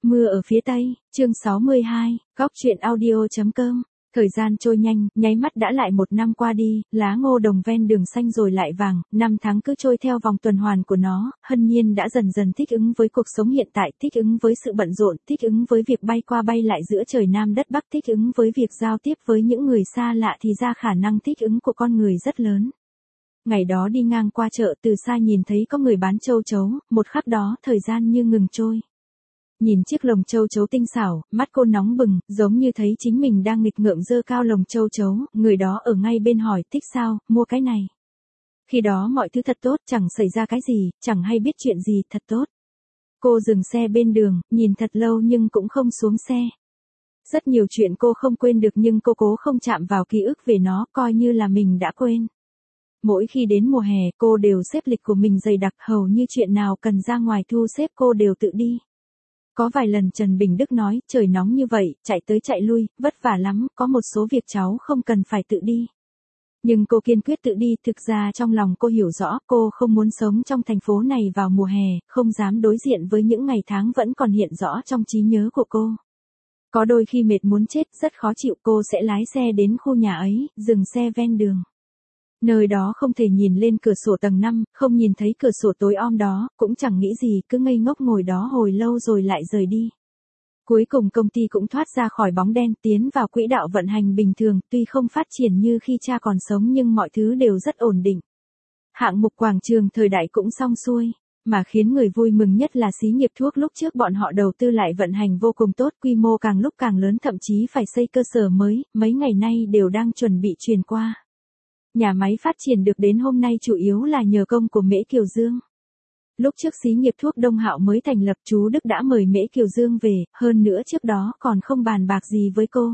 Mưa ở phía Tây, chương 62, góc truyện audio.com. Thời gian trôi nhanh, nháy mắt đã lại một năm qua đi, lá ngô đồng ven đường xanh rồi lại vàng, năm tháng cứ trôi theo vòng tuần hoàn của nó, Hân Nhiên đã dần dần thích ứng với cuộc sống hiện tại, thích ứng với sự bận rộn, thích ứng với việc bay qua bay lại giữa trời Nam đất Bắc, thích ứng với việc giao tiếp với những người xa lạ thì ra khả năng thích ứng của con người rất lớn. Ngày đó đi ngang qua chợ từ xa nhìn thấy có người bán châu chấu, một khắc đó thời gian như ngừng trôi. Nhìn chiếc lồng châu chấu tinh xảo, mắt cô nóng bừng, giống như thấy chính mình đang nghịch ngợm giơ cao lồng châu chấu, người đó ở ngay bên hỏi thích sao, mua cái này. Khi đó mọi thứ thật tốt, chẳng xảy ra cái gì, chẳng hay biết chuyện gì, thật tốt. Cô dừng xe bên đường, nhìn thật lâu nhưng cũng không xuống xe. Rất nhiều chuyện cô không quên được nhưng cô cố không chạm vào ký ức về nó, coi như là mình đã quên. Mỗi khi đến mùa hè, cô đều xếp lịch của mình dày đặc, hầu như chuyện nào cần ra ngoài thu xếp cô đều tự đi. Có vài lần Trần Bình Đức nói, trời nóng như vậy, chạy tới chạy lui, vất vả lắm, có một số việc cháu không cần phải tự đi. Nhưng cô kiên quyết tự đi, thực ra trong lòng cô hiểu rõ, cô không muốn sống trong thành phố này vào mùa hè, không dám đối diện với những ngày tháng vẫn còn hiện rõ trong trí nhớ của cô. Có đôi khi mệt muốn chết, rất khó chịu, cô sẽ lái xe đến khu nhà ấy, dừng xe ven đường. Nơi đó không thể nhìn lên cửa sổ tầng 5, không nhìn thấy cửa sổ tối om đó, cũng chẳng nghĩ gì, cứ ngây ngốc ngồi đó hồi lâu rồi lại rời đi. Cuối cùng công ty cũng thoát ra khỏi bóng đen, tiến vào quỹ đạo vận hành bình thường, tuy không phát triển như khi cha còn sống nhưng mọi thứ đều rất ổn định. Hạng mục quảng trường thời đại cũng xong xuôi, mà khiến người vui mừng nhất là xí nghiệp thuốc lúc trước bọn họ đầu tư lại vận hành vô cùng tốt, quy mô càng lúc càng lớn, thậm chí phải xây cơ sở mới, mấy ngày nay đều đang chuẩn bị truyền qua. Nhà máy phát triển được đến hôm nay chủ yếu là nhờ công của Mễ Kiều Dương. Lúc trước xí nghiệp thuốc Đông Hạo mới thành lập, chú Đức đã mời Mễ Kiều Dương về, hơn nữa trước đó còn không bàn bạc gì với cô.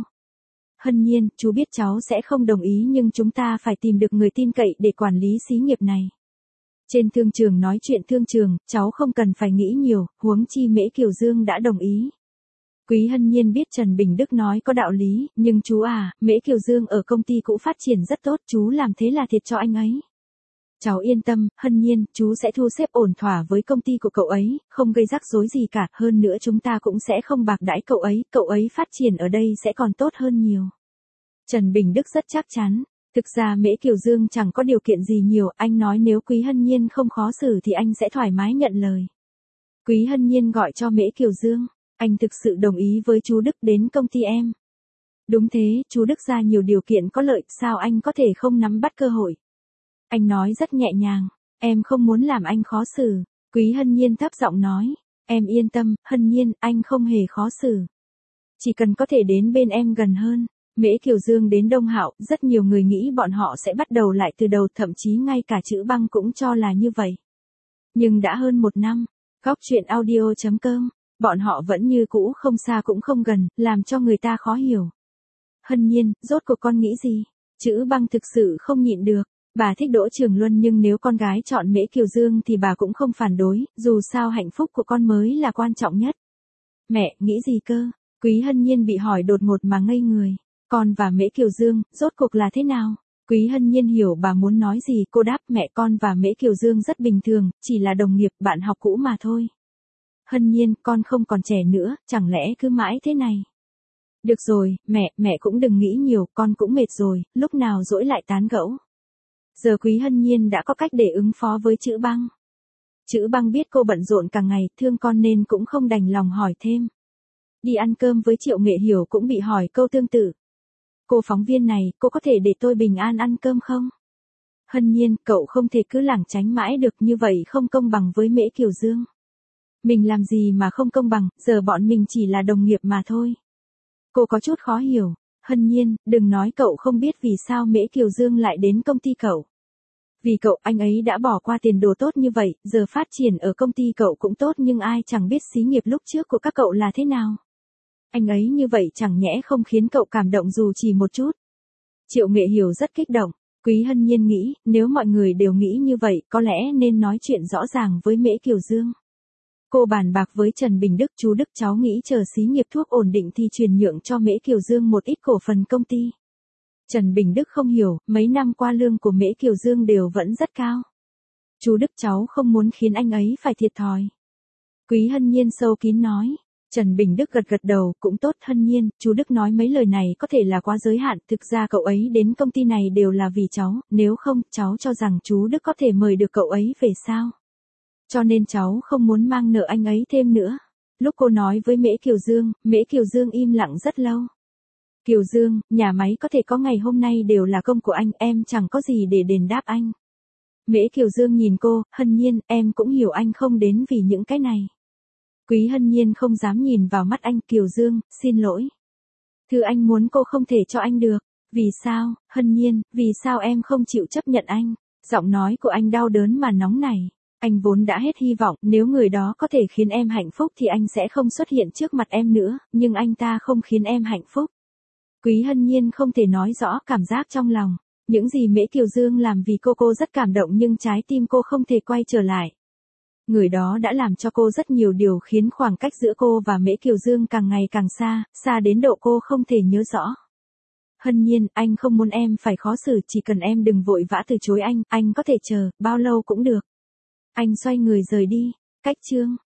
Hân Nhiên, chú biết cháu sẽ không đồng ý nhưng chúng ta phải tìm được người tin cậy để quản lý xí nghiệp này. Trên thương trường nói chuyện thương trường, cháu không cần phải nghĩ nhiều, huống chi Mễ Kiều Dương đã đồng ý. Quý Hân Nhiên biết Trần Bình Đức nói có đạo lý, nhưng chú à, Mễ Kiều Dương ở công ty cũ phát triển rất tốt, chú làm thế là thiệt cho anh ấy. Cháu yên tâm, Hân Nhiên, chú sẽ thu xếp ổn thỏa với công ty của cậu ấy, không gây rắc rối gì cả, hơn nữa chúng ta cũng sẽ không bạc đãi cậu ấy phát triển ở đây sẽ còn tốt hơn nhiều. Trần Bình Đức rất chắc chắn, thực ra Mễ Kiều Dương chẳng có điều kiện gì nhiều, anh nói nếu Quý Hân Nhiên không khó xử thì anh sẽ thoải mái nhận lời. Quý Hân Nhiên gọi cho Mễ Kiều Dương. Anh thực sự đồng ý với chú Đức đến công ty em. Đúng thế, chú Đức ra nhiều điều kiện có lợi, sao anh có thể không nắm bắt cơ hội? Anh nói rất nhẹ nhàng, em không muốn làm anh khó xử. Quý Hân Nhiên thấp giọng nói, em yên tâm, Hân Nhiên, anh không hề khó xử. Chỉ cần có thể đến bên em gần hơn. Mễ Kiều Dương đến Đông Hạo, rất nhiều người nghĩ bọn họ sẽ bắt đầu lại từ đầu, thậm chí ngay cả chữ Băng cũng cho là như vậy. Nhưng đã hơn một năm, góc truyện audio.com. Bọn họ vẫn như cũ, không xa cũng không gần, làm cho người ta khó hiểu. Hân Nhiên, rốt cuộc con nghĩ gì? Chữ Băng thực sự không nhịn được. Bà thích Đỗ Trường Luân nhưng nếu con gái chọn Mễ Kiều Dương thì bà cũng không phản đối, dù sao hạnh phúc của con mới là quan trọng nhất. Mẹ, nghĩ gì cơ? Quý Hân Nhiên bị hỏi đột ngột mà ngây người. Con và Mễ Kiều Dương, rốt cuộc là thế nào? Quý Hân Nhiên hiểu bà muốn nói gì, cô đáp mẹ, con và Mễ Kiều Dương rất bình thường, chỉ là đồng nghiệp, bạn học cũ mà thôi. Hân Nhiên, con không còn trẻ nữa, chẳng lẽ cứ mãi thế này? Được rồi, mẹ cũng đừng nghĩ nhiều, con cũng mệt rồi, lúc nào rỗi lại tán gẫu. Giờ Quý Hân Nhiên đã có cách để ứng phó với chữ Băng. Chữ Băng biết cô bận rộn cả ngày, thương con nên cũng không đành lòng hỏi thêm. Đi ăn cơm với Triệu Nghệ Hiểu cũng bị hỏi câu tương tự. Cô phóng viên này, cô có thể để tôi bình an ăn cơm không? Hân Nhiên, cậu không thể cứ lảng tránh mãi được, như vậy không công bằng với Mễ Kiều Dương. Mình làm gì mà không công bằng, giờ bọn mình chỉ là đồng nghiệp mà thôi. Cô có chút khó hiểu. Hân Nhiên, đừng nói cậu không biết vì sao Mễ Kiều Dương lại đến công ty cậu. Vì cậu, anh ấy đã bỏ qua tiền đồ tốt như vậy, giờ phát triển ở công ty cậu cũng tốt nhưng ai chẳng biết xí nghiệp lúc trước của các cậu là thế nào. Anh ấy như vậy chẳng nhẽ không khiến cậu cảm động dù chỉ một chút. Triệu Nghệ Hiểu rất kích động. Quý Hân Nhiên nghĩ, nếu mọi người đều nghĩ như vậy, có lẽ nên nói chuyện rõ ràng với Mễ Kiều Dương. Cô bàn bạc với Trần Bình Đức, chú Đức cháu nghĩ chờ xí nghiệp thuốc ổn định thì chuyển nhượng cho Mễ Kiều Dương một ít cổ phần công ty. Trần Bình Đức không hiểu, mấy năm qua lương của Mễ Kiều Dương đều vẫn rất cao. Chú Đức cháu không muốn khiến anh ấy phải thiệt thòi. Quý Hân Nhiên sâu kín nói, Trần Bình Đức gật gật đầu, cũng tốt. Hân Nhiên, chú Đức nói mấy lời này có thể là quá giới hạn, thực ra cậu ấy đến công ty này đều là vì cháu, nếu không, cháu cho rằng chú Đức có thể mời được cậu ấy về sao? Cho nên cháu không muốn mang nợ anh ấy thêm nữa. Lúc cô nói với Mễ Kiều Dương im lặng rất lâu. Kiều Dương, nhà máy có thể có ngày hôm nay đều là công của anh, em chẳng có gì để đền đáp anh. Mễ Kiều Dương nhìn cô, Hân Nhiên, em cũng hiểu anh không đến vì những cái này. Quý Hân Nhiên không dám nhìn vào mắt anh. Kiều Dương, xin lỗi. Thứ anh muốn cô không thể cho anh được. Vì sao, Hân Nhiên, vì sao em không chịu chấp nhận anh? Giọng nói của anh đau đớn mà nóng nảy. Anh vốn đã hết hy vọng, nếu người đó có thể khiến em hạnh phúc thì anh sẽ không xuất hiện trước mặt em nữa, nhưng anh ta không khiến em hạnh phúc. Quý Hân Nhiên không thể nói rõ cảm giác trong lòng. Những gì Mễ Kiều Dương làm vì cô rất cảm động nhưng trái tim cô không thể quay trở lại. Người đó đã làm cho cô rất nhiều điều khiến khoảng cách giữa cô và Mễ Kiều Dương càng ngày càng xa, xa đến độ cô không thể nhớ rõ. Hân Nhiên, anh không muốn em phải khó xử, chỉ cần em đừng vội vã từ chối anh có thể chờ, bao lâu cũng được. Anh xoay người rời đi. Cách chương